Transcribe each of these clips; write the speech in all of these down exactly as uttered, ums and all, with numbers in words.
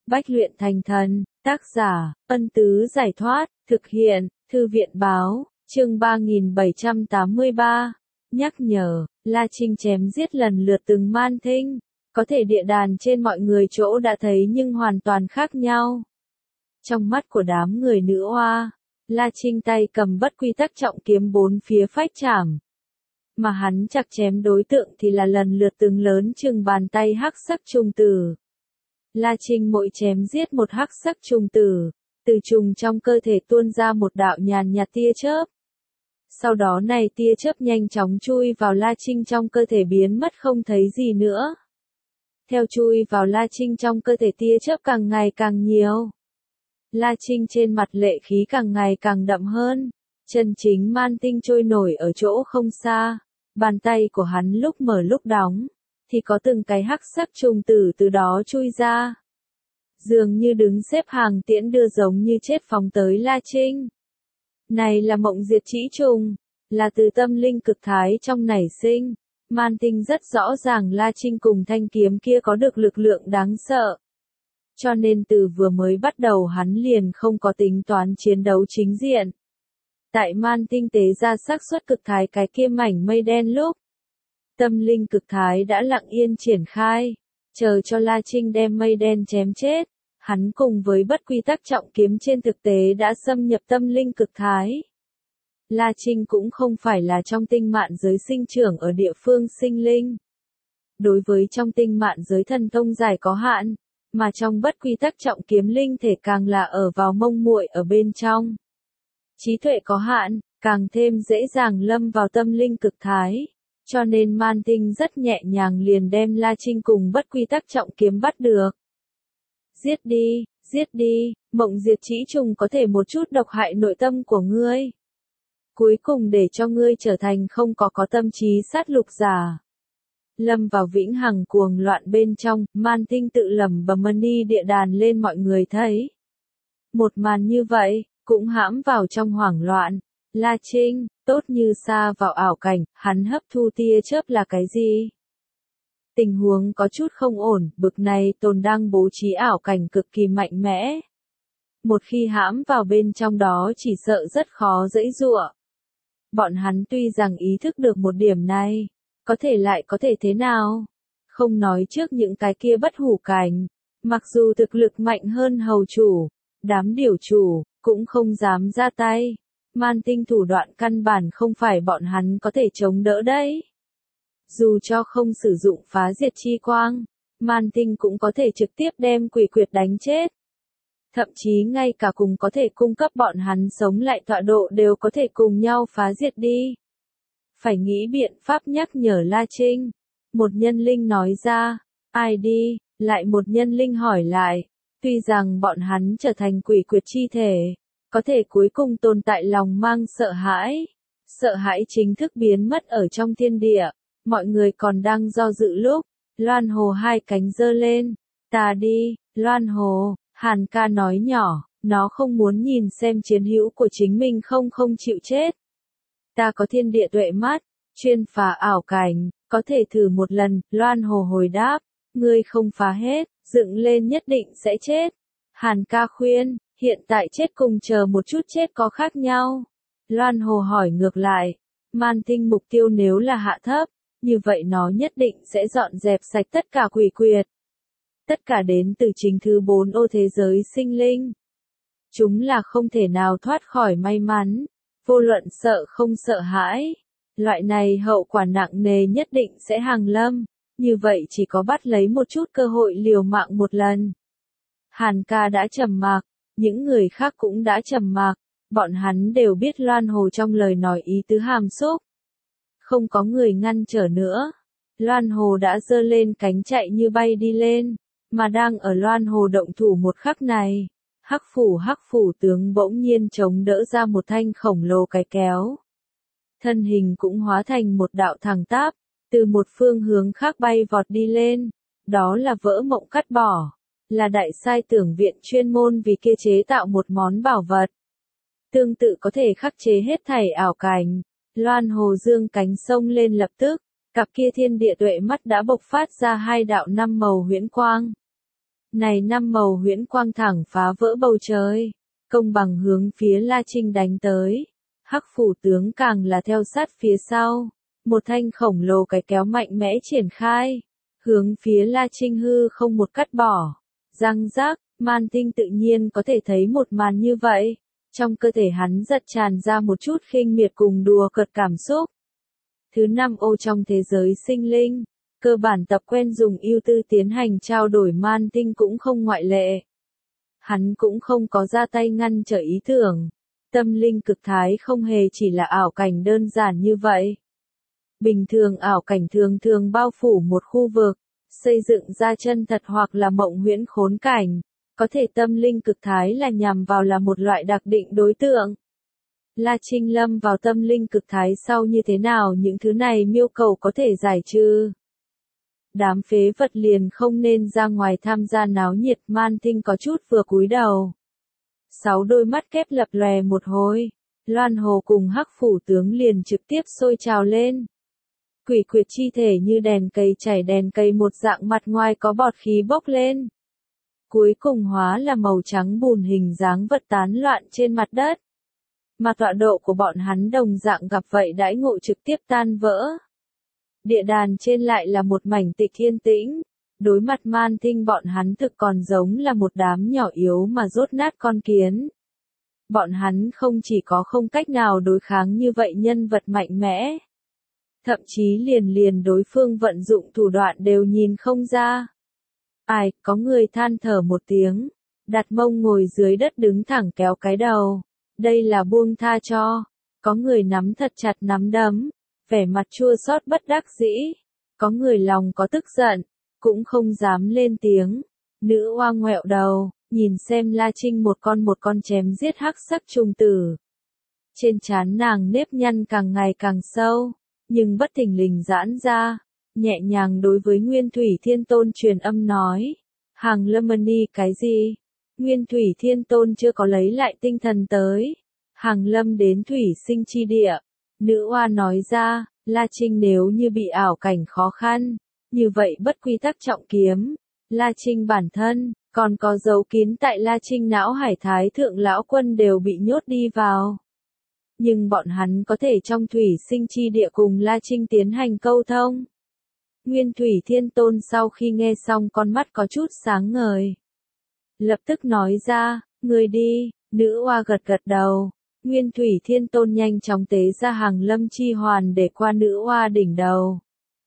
Bách luyện thành thần, tác giả, Ân Tứ Giải Thoát, thực hiện, Thư viện Báo, chương ba nghìn bảy trăm tám mươi ba. Nhắc nhở, La Trinh chém giết lần lượt từng man thinh, có thể địa đàn trên mọi người chỗ đã thấy nhưng hoàn toàn khác nhau. Trong mắt của đám người nữ oa, La Trinh tay cầm bất quy tắc trọng kiếm bốn phía phách chảm. Mà hắn chặt chém đối tượng thì là lần lượt từng lớn chừng bàn tay hắc sắc trùng tử. La Trinh mỗi chém giết một hắc sắc trùng tử, từ trùng trong cơ thể tuôn ra một đạo nhàn nhạt tia chớp. Sau đó này tia chớp nhanh chóng chui vào La Trinh trong cơ thể biến mất không thấy gì nữa. Theo chui vào La Trinh trong cơ thể tia chớp càng ngày càng nhiều. La Trinh trên mặt lệ khí càng ngày càng đậm hơn, chân chính man tinh trôi nổi ở chỗ không xa, bàn tay của hắn lúc mở lúc đóng, thì có từng cái hắc sắc trùng tử từ đó chui ra. Dường như đứng xếp hàng tiễn đưa giống như chết phóng tới La Trinh. Này là mộng diệt trĩ trùng, là từ tâm linh cực thái trong nảy sinh, man tinh rất rõ ràng La Trinh cùng thanh kiếm kia có được lực lượng đáng sợ. Cho nên từ vừa mới bắt đầu hắn liền không có tính toán chiến đấu chính diện. Tại man tinh tế ra xác suất cực thái cái kia mảnh mây đen lúc. Tâm linh cực thái đã lặng yên triển khai, chờ cho La Trinh đem mây đen chém chết. Hắn cùng với bất quy tắc trọng kiếm trên thực tế đã xâm nhập tâm linh cực thái. La Trinh cũng không phải là trong tinh mạn giới sinh trưởng ở địa phương sinh linh. Đối với trong tinh mạn giới thần thông giải có hạn, mà trong bất quy tắc trọng kiếm linh thể càng là ở vào mông muội ở bên trong. Trí tuệ có hạn, càng thêm dễ dàng lâm vào tâm linh cực thái, cho nên man tinh rất nhẹ nhàng liền đem La Trinh cùng bất quy tắc trọng kiếm bắt được. Giết đi, giết đi, mộng diệt trĩ trùng có thể một chút độc hại nội tâm của ngươi. Cuối cùng để cho ngươi trở thành không có có tâm trí sát lục giả. Lâm vào vĩnh hằng cuồng loạn bên trong, man tinh tự lẩm bẩm đi địa đàn lên mọi người thấy. Một màn như vậy, cũng hãm vào trong hoảng loạn. La Trinh, tốt như xa vào ảo cảnh, hắn hấp thu tia chớp là cái gì? Tình huống có chút không ổn, bực này tồn đang bố trí ảo cảnh cực kỳ mạnh mẽ. Một khi hãm vào bên trong đó chỉ sợ rất khó dãy giụa. Bọn hắn tuy rằng ý thức được một điểm này, có thể lại có thể thế nào? Không nói trước những cái kia bất hủ cảnh, mặc dù thực lực mạnh hơn hầu chủ, đám điều chủ, cũng không dám ra tay. Man tinh thủ đoạn căn bản không phải bọn hắn có thể chống đỡ đấy. Dù cho không sử dụng phá diệt chi quang, man tinh cũng có thể trực tiếp đem quỷ quyệt đánh chết. Thậm chí ngay cả cùng có thể cung cấp bọn hắn sống lại tọa độ đều có thể cùng nhau phá diệt đi. Phải nghĩ biện pháp nhắc nhở La Trinh. Một nhân linh nói ra, ai đi, lại một nhân linh hỏi lại. Tuy rằng bọn hắn trở thành quỷ quyệt chi thể, có thể cuối cùng tồn tại lòng mang sợ hãi. Sợ hãi chính thức biến mất ở trong thiên địa. Mọi người còn đang do dự lúc, Loan Hồ hai cánh giơ lên. Ta đi, Loan Hồ, Hàn ca nói nhỏ, nó không muốn nhìn xem chiến hữu của chính mình không không chịu chết. Ta có thiên địa tuệ mắt, chuyên phá ảo cảnh, có thể thử một lần, Loan Hồ hồi đáp, ngươi không phá hết, dựng lên nhất định sẽ chết. Hàn ca khuyên, hiện tại chết cùng chờ một chút chết có khác nhau. Loan Hồ hỏi ngược lại, man tinh mục tiêu nếu là hạ thấp, như vậy nó nhất định sẽ dọn dẹp sạch tất cả quỷ quyệt. Tất cả đến từ chính thứ bốn ô thế giới sinh linh. Chúng là không thể nào thoát khỏi may mắn, vô luận sợ không sợ hãi. Loại này hậu quả nặng nề nhất định sẽ hàng lâm, như vậy chỉ có bắt lấy một chút cơ hội liều mạng một lần. Hàn ca đã trầm mặc, những người khác cũng đã trầm mặc, bọn hắn đều biết Loan Hồ trong lời nói ý tứ hàm xúc. Không có người ngăn trở nữa. Loan Hồ đã giơ lên cánh chạy như bay đi lên, mà đang ở Loan Hồ động thủ một khắc này, hắc phủ hắc phủ tướng bỗng nhiên chống đỡ ra một thanh khổng lồ cái kéo. Thân hình cũng hóa thành một đạo thẳng tắp, từ một phương hướng khác bay vọt đi lên, đó là vỡ mộng cắt bỏ, là đại sai tưởng viện chuyên môn vì kia chế tạo một món bảo vật. Tương tự có thể khắc chế hết thảy ảo cảnh. Loan Hồ dương cánh sông lên lập tức, cặp kia thiên địa tuệ mắt đã bộc phát ra hai đạo năm màu huyễn quang. Này năm màu huyễn quang thẳng phá vỡ bầu trời, công bằng hướng phía La Trinh đánh tới. Hắc phủ tướng càng là theo sát phía sau, một thanh khổng lồ cái kéo mạnh mẽ triển khai, hướng phía La Trinh hư không một cắt bỏ. Răng rác, Man Tinh tự nhiên có thể thấy một màn như vậy, trong cơ thể hắn giật tràn ra một chút khinh miệt cùng đùa cợt cảm xúc. Thứ năm ô trong thế giới sinh linh, cơ bản tập quen dùng ưu tư tiến hành trao đổi Man Tinh cũng không ngoại lệ. Hắn cũng không có ra tay ngăn trở ý tưởng. Tâm linh cực thái không hề chỉ là ảo cảnh đơn giản như vậy. Bình thường ảo cảnh thường thường bao phủ một khu vực, xây dựng ra chân thật hoặc là mộng huyễn khốn cảnh. Có thể tâm linh cực thái là nhằm vào là một loại đặc định đối tượng. La Trinh lâm vào tâm linh cực thái sau như thế nào những thứ này miêu cầu có thể giải trừ. Đám phế vật liền không nên ra ngoài tham gia náo nhiệt. Man Tinh có chút vừa cúi đầu. Sáu đôi mắt kép lập lòe một hồi, Loan Hồ cùng Hắc phủ tướng liền trực tiếp sôi trào lên. Quỷ quyệt chi thể như đèn cây chảy đèn cây một dạng mặt ngoài có bọt khí bốc lên. Cuối cùng hóa là màu trắng bùn hình dáng vật tán loạn trên mặt đất. Mà tọa độ của bọn hắn đồng dạng gặp vậy đãi ngộ trực tiếp tan vỡ. Địa đàn trên lại là một mảnh tịch yên tĩnh. Đối mặt Man Tinh bọn hắn thực còn giống là một đám nhỏ yếu mà rốt nát con kiến. Bọn hắn không chỉ có không cách nào đối kháng như vậy nhân vật mạnh mẽ. Thậm chí liền liền đối phương vận dụng thủ đoạn đều nhìn không ra. Ai, có người than thở một tiếng, đặt mông ngồi dưới đất đứng thẳng kéo cái đầu. Đây là buông tha cho. Có người nắm thật chặt nắm đấm, vẻ mặt chua xót bất đắc dĩ. Có người lòng có tức giận, cũng không dám lên tiếng. Nữ oa ngoẹo đầu, nhìn xem La Trinh một con một con chém giết hắc sắc trùng tử. Trên trán nàng nếp nhăn càng ngày càng sâu, nhưng bất thình lình giãn ra, nhẹ nhàng đối với Nguyên Thủy Thiên Tôn truyền âm nói. Hàng Lâm Ni cái gì? Nguyên Thủy Thiên Tôn chưa có lấy lại tinh thần tới. Hàng Lâm đến Thủy Sinh chi địa. Nữ oa nói ra, La Trinh nếu như bị ảo cảnh khó khăn. Như vậy bất quy tắc trọng kiếm, La Trinh bản thân, còn có dấu kín tại La Trinh não hải thái thượng lão quân đều bị nhốt đi vào. Nhưng bọn hắn có thể trong Thủy Sinh chi địa cùng La Trinh tiến hành câu thông. Nguyên Thủy Thiên Tôn sau khi nghe xong con mắt có chút sáng ngời. Lập tức nói ra, người đi, nữ oa gật gật đầu. Nguyên Thủy Thiên Tôn nhanh chóng tế ra Hàng Lâm chi hoàn để qua nữ oa đỉnh đầu.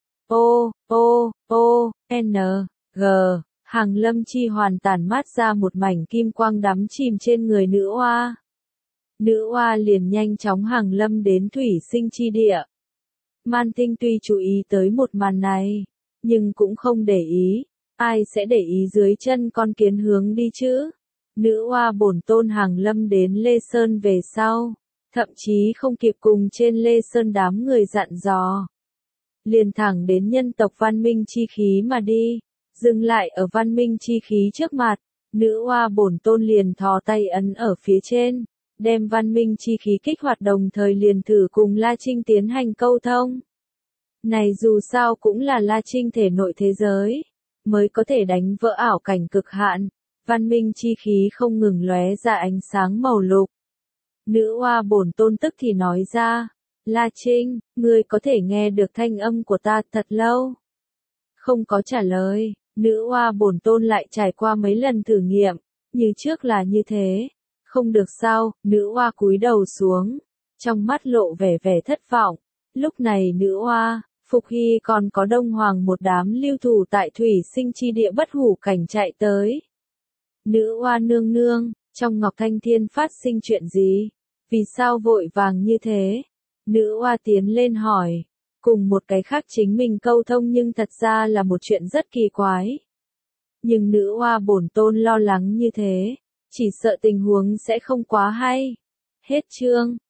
O, O, O, N, G, Hàng Lâm chi hoàn tản mát ra một mảnh kim quang đắm chìm trên người nữ oa. Nữ oa liền nhanh chóng Hàng Lâm đến Thủy Sinh chi địa. Man Tinh tuy chú ý tới một màn này, nhưng cũng không để ý. Ai sẽ để ý dưới chân con kiến hướng đi chứ? Nữ oa bổn tôn Hàng Lâm đến Lê Sơn về sau, thậm chí không kịp cùng trên Lê Sơn đám người dặn dò. Liền thẳng đến nhân tộc văn minh chi khí mà đi, dừng lại ở văn minh chi khí trước mặt, nữ oa bổn tôn liền thò tay ấn ở phía trên, đem văn minh chi khí kích hoạt đồng thời liền thử cùng La Trinh tiến hành câu thông. Này dù sao cũng là La Trinh thể nội thế giới, mới có thể đánh vỡ ảo cảnh cực hạn, văn minh chi khí không ngừng lóe ra ánh sáng màu lục. Nữ oa bổn tôn tức thì nói ra, La Trinh, ngươi có thể nghe được thanh âm của ta thật lâu. Không có trả lời, nữ oa bổn tôn lại trải qua mấy lần thử nghiệm, như trước là như thế. Không được sao, nữ oa cúi đầu xuống, trong mắt lộ vẻ vẻ thất vọng. Lúc này nữ oa, Phục Hy còn có Đông Hoàng một đám lưu thủ tại Thủy Sinh chi địa bất hủ cảnh chạy tới. Nữ oa nương nương, trong Ngọc Thanh Thiên phát sinh chuyện gì? Vì sao vội vàng như thế? Nữ oa tiến lên hỏi, cùng một cái khác chính mình câu thông nhưng thật ra là một chuyện rất kỳ quái. Nhưng nữ oa bổn tôn lo lắng như thế, chỉ sợ tình huống sẽ không quá hay. Hết chương.